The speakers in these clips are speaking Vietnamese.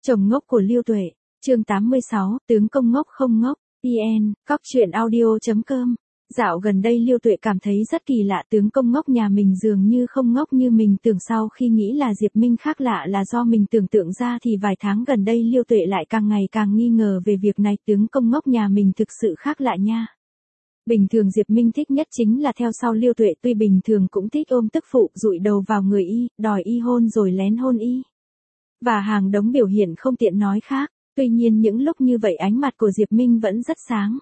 Chồng ngốc của Lưu Tuệ, chương 86, tướng công ngốc không ngốc, IN, cóc truyện audio.com. Dạo gần đây Lưu Tuệ cảm thấy rất kỳ lạ, tướng công ngốc nhà mình dường như không ngốc như mình tưởng. Sau khi nghĩ là Diệp Minh khác lạ là do mình tưởng tượng ra thì vài tháng gần đây Lưu Tuệ lại càng ngày càng nghi ngờ về việc này, tướng công ngốc nhà mình thực sự khác lạ nha. Bình thường Diệp Minh thích nhất chính là theo sau Lưu Tuệ, tuy bình thường cũng thích ôm tức phụ, dụi đầu vào người y, đòi y hôn rồi lén hôn y. Và hàng đống biểu hiện không tiện nói khác, tuy nhiên những lúc như vậy ánh mặt của Diệp Minh vẫn rất sáng.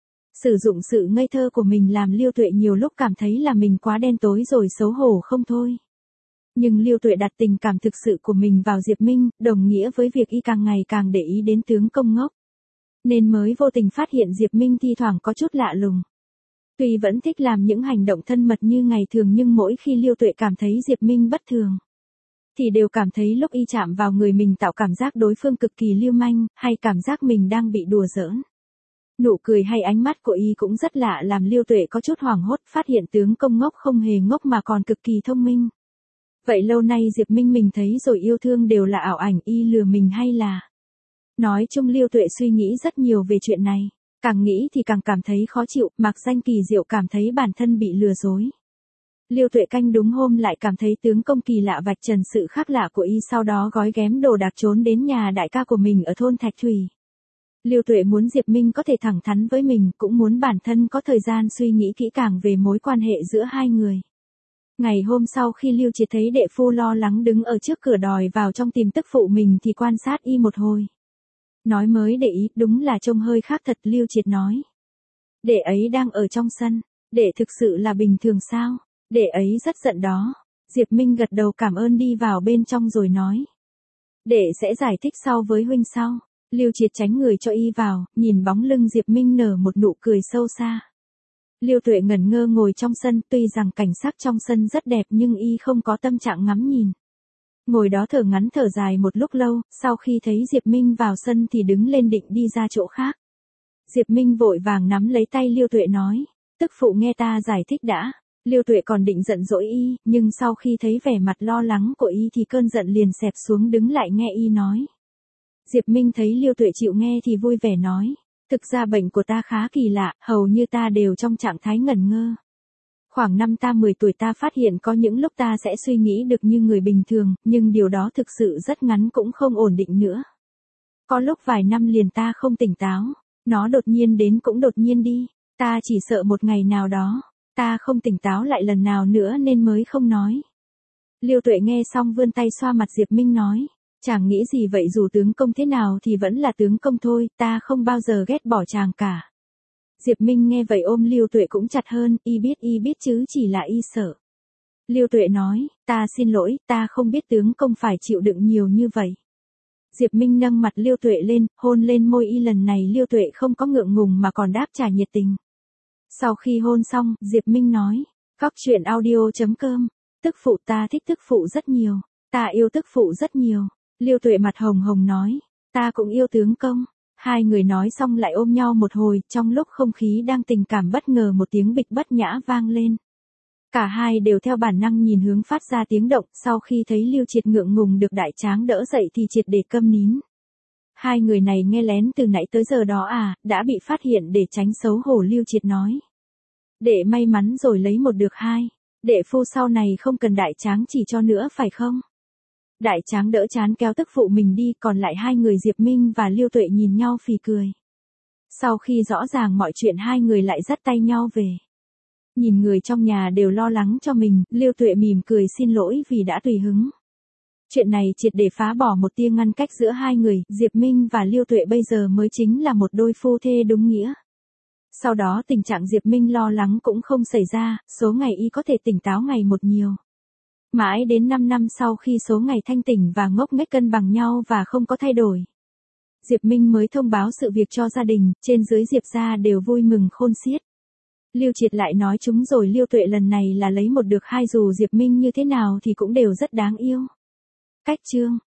Sử dụng sự ngây thơ của mình làm Lưu Tuệ nhiều lúc cảm thấy là mình quá đen tối rồi xấu hổ không thôi. Nhưng Lưu Tuệ đặt tình cảm thực sự của mình vào Diệp Minh, đồng nghĩa với việc y càng ngày càng để ý đến tướng công ngốc. Nên mới vô tình phát hiện Diệp Minh thi thoảng có chút lạ lùng. Tuy vẫn thích làm những hành động thân mật như ngày thường, nhưng mỗi khi Lưu Tuệ cảm thấy Diệp Minh bất thường, thì đều cảm thấy lúc y chạm vào người mình tạo cảm giác đối phương cực kỳ lưu manh, hay cảm giác mình đang bị đùa giỡn. Nụ cười hay ánh mắt của y cũng rất lạ, làm Lưu Tuệ có chút hoảng hốt, phát hiện tướng công ngốc không hề ngốc mà còn cực kỳ thông minh. Vậy lâu nay Diệp Minh mình thấy rồi yêu thương đều là ảo ảnh, y lừa mình hay là... Nói chung Lưu Tuệ suy nghĩ rất nhiều về chuyện này. Càng nghĩ thì càng cảm thấy khó chịu, mặc danh kỳ diệu cảm thấy bản thân bị lừa dối. Lưu Tuệ canh đúng hôm lại cảm thấy tướng công kỳ lạ vạch trần sự khác lạ của y, sau đó gói ghém đồ đạc trốn đến nhà đại ca của mình ở thôn Thạch Thủy. Lưu Tuệ muốn Diệp Minh có thể thẳng thắn với mình, cũng muốn bản thân có thời gian suy nghĩ kỹ càng về mối quan hệ giữa hai người. Ngày hôm sau khi Lưu Triệt thấy đệ phu lo lắng đứng ở trước cửa đòi vào trong tìm tức phụ mình thì quan sát y một hồi. Nói mới để ý, đúng là trông hơi khác thật. Lưu Triệt nói. Đệ ấy đang ở trong sân, đệ thực sự là bình thường sao? Đệ ấy rất giận đó. Diệp Minh gật đầu cảm ơn đi vào bên trong rồi nói. Đệ sẽ giải thích sau với huynh sau. Lưu Triệt tránh người cho y vào, nhìn bóng lưng Diệp Minh nở một nụ cười sâu xa. Lưu Tuệ ngẩn ngơ ngồi trong sân, tuy rằng cảnh sắc trong sân rất đẹp nhưng y không có tâm trạng ngắm nhìn. Ngồi đó thở ngắn thở dài một lúc lâu, sau khi thấy Diệp Minh vào sân thì đứng lên định đi ra chỗ khác. Diệp Minh vội vàng nắm lấy tay Lưu Tuệ nói, tức phụ nghe ta giải thích đã. Lưu Tuệ còn định giận dỗi y, nhưng sau khi thấy vẻ mặt lo lắng của y thì cơn giận liền xẹp xuống, đứng lại nghe y nói. Diệp Minh thấy Lưu Tuệ chịu nghe thì vui vẻ nói, thực ra bệnh của ta khá kỳ lạ, hầu như ta đều trong trạng thái ngẩn ngơ. Khoảng năm ta 10 tuổi ta phát hiện có những lúc ta sẽ suy nghĩ được như người bình thường, nhưng điều đó thực sự rất ngắn cũng không ổn định nữa. Có lúc vài năm liền ta không tỉnh táo, nó đột nhiên đến cũng đột nhiên đi, ta chỉ sợ một ngày nào đó, ta không tỉnh táo lại lần nào nữa nên mới không nói. Lưu Tuệ nghe xong vươn tay xoa mặt Diệp Minh nói, chàng nghĩ gì vậy, dù tướng công thế nào thì vẫn là tướng công thôi, ta không bao giờ ghét bỏ chàng cả. Diệp Minh nghe vậy ôm Lưu Tuệ cũng chặt hơn, y biết chứ chỉ là y sợ. Lưu Tuệ nói, ta xin lỗi, ta không biết tướng công phải chịu đựng nhiều như vậy. Diệp Minh nâng mặt Lưu Tuệ lên, hôn lên môi y, lần này Lưu Tuệ không có ngượng ngùng mà còn đáp trả nhiệt tình. Sau khi hôn xong, Diệp Minh nói, cóc truyện audio.com, tức phụ ta thích tức phụ rất nhiều, ta yêu tức phụ rất nhiều. Lưu Tuệ mặt hồng hồng nói, ta cũng yêu tướng công. Hai người nói xong lại ôm nhau một hồi, trong lúc không khí đang tình cảm bất ngờ một tiếng bịch bất nhã vang lên. Cả hai đều theo bản năng nhìn hướng phát ra tiếng động, sau khi thấy Lưu Triệt ngượng ngùng được đại tráng đỡ dậy thì triệt để câm nín. Hai người này nghe lén từ nãy tới giờ đó à, đã bị phát hiện để tránh xấu hổ. Lưu Triệt nói. Đệ may mắn rồi lấy một được hai, đệ phu sau này không cần đại tráng chỉ cho nữa phải không? Đại tráng đỡ chán kéo tức phụ mình đi, còn lại hai người Diệp Minh và Lưu Tuệ nhìn nhau phì cười. Sau khi rõ ràng mọi chuyện hai người lại dắt tay nhau về. Nhìn người trong nhà đều lo lắng cho mình, Lưu Tuệ mỉm cười xin lỗi vì đã tùy hứng. Chuyện này triệt để phá bỏ một tia ngăn cách giữa hai người, Diệp Minh và Lưu Tuệ bây giờ mới chính là một đôi phu thê đúng nghĩa. Sau đó tình trạng Diệp Minh lo lắng cũng không xảy ra, số ngày y có thể tỉnh táo ngày một nhiều. Mãi đến 5 năm sau khi số ngày thanh tỉnh và ngốc nghếch cân bằng nhau và không có thay đổi, Diệp Minh mới thông báo sự việc cho gia đình, trên dưới Diệp gia đều vui mừng khôn xiết. Lưu Triệt lại nói chúng rồi, Lưu Tuệ lần này là lấy một được hai, dù Diệp Minh như thế nào thì cũng đều rất đáng yêu. Cách chương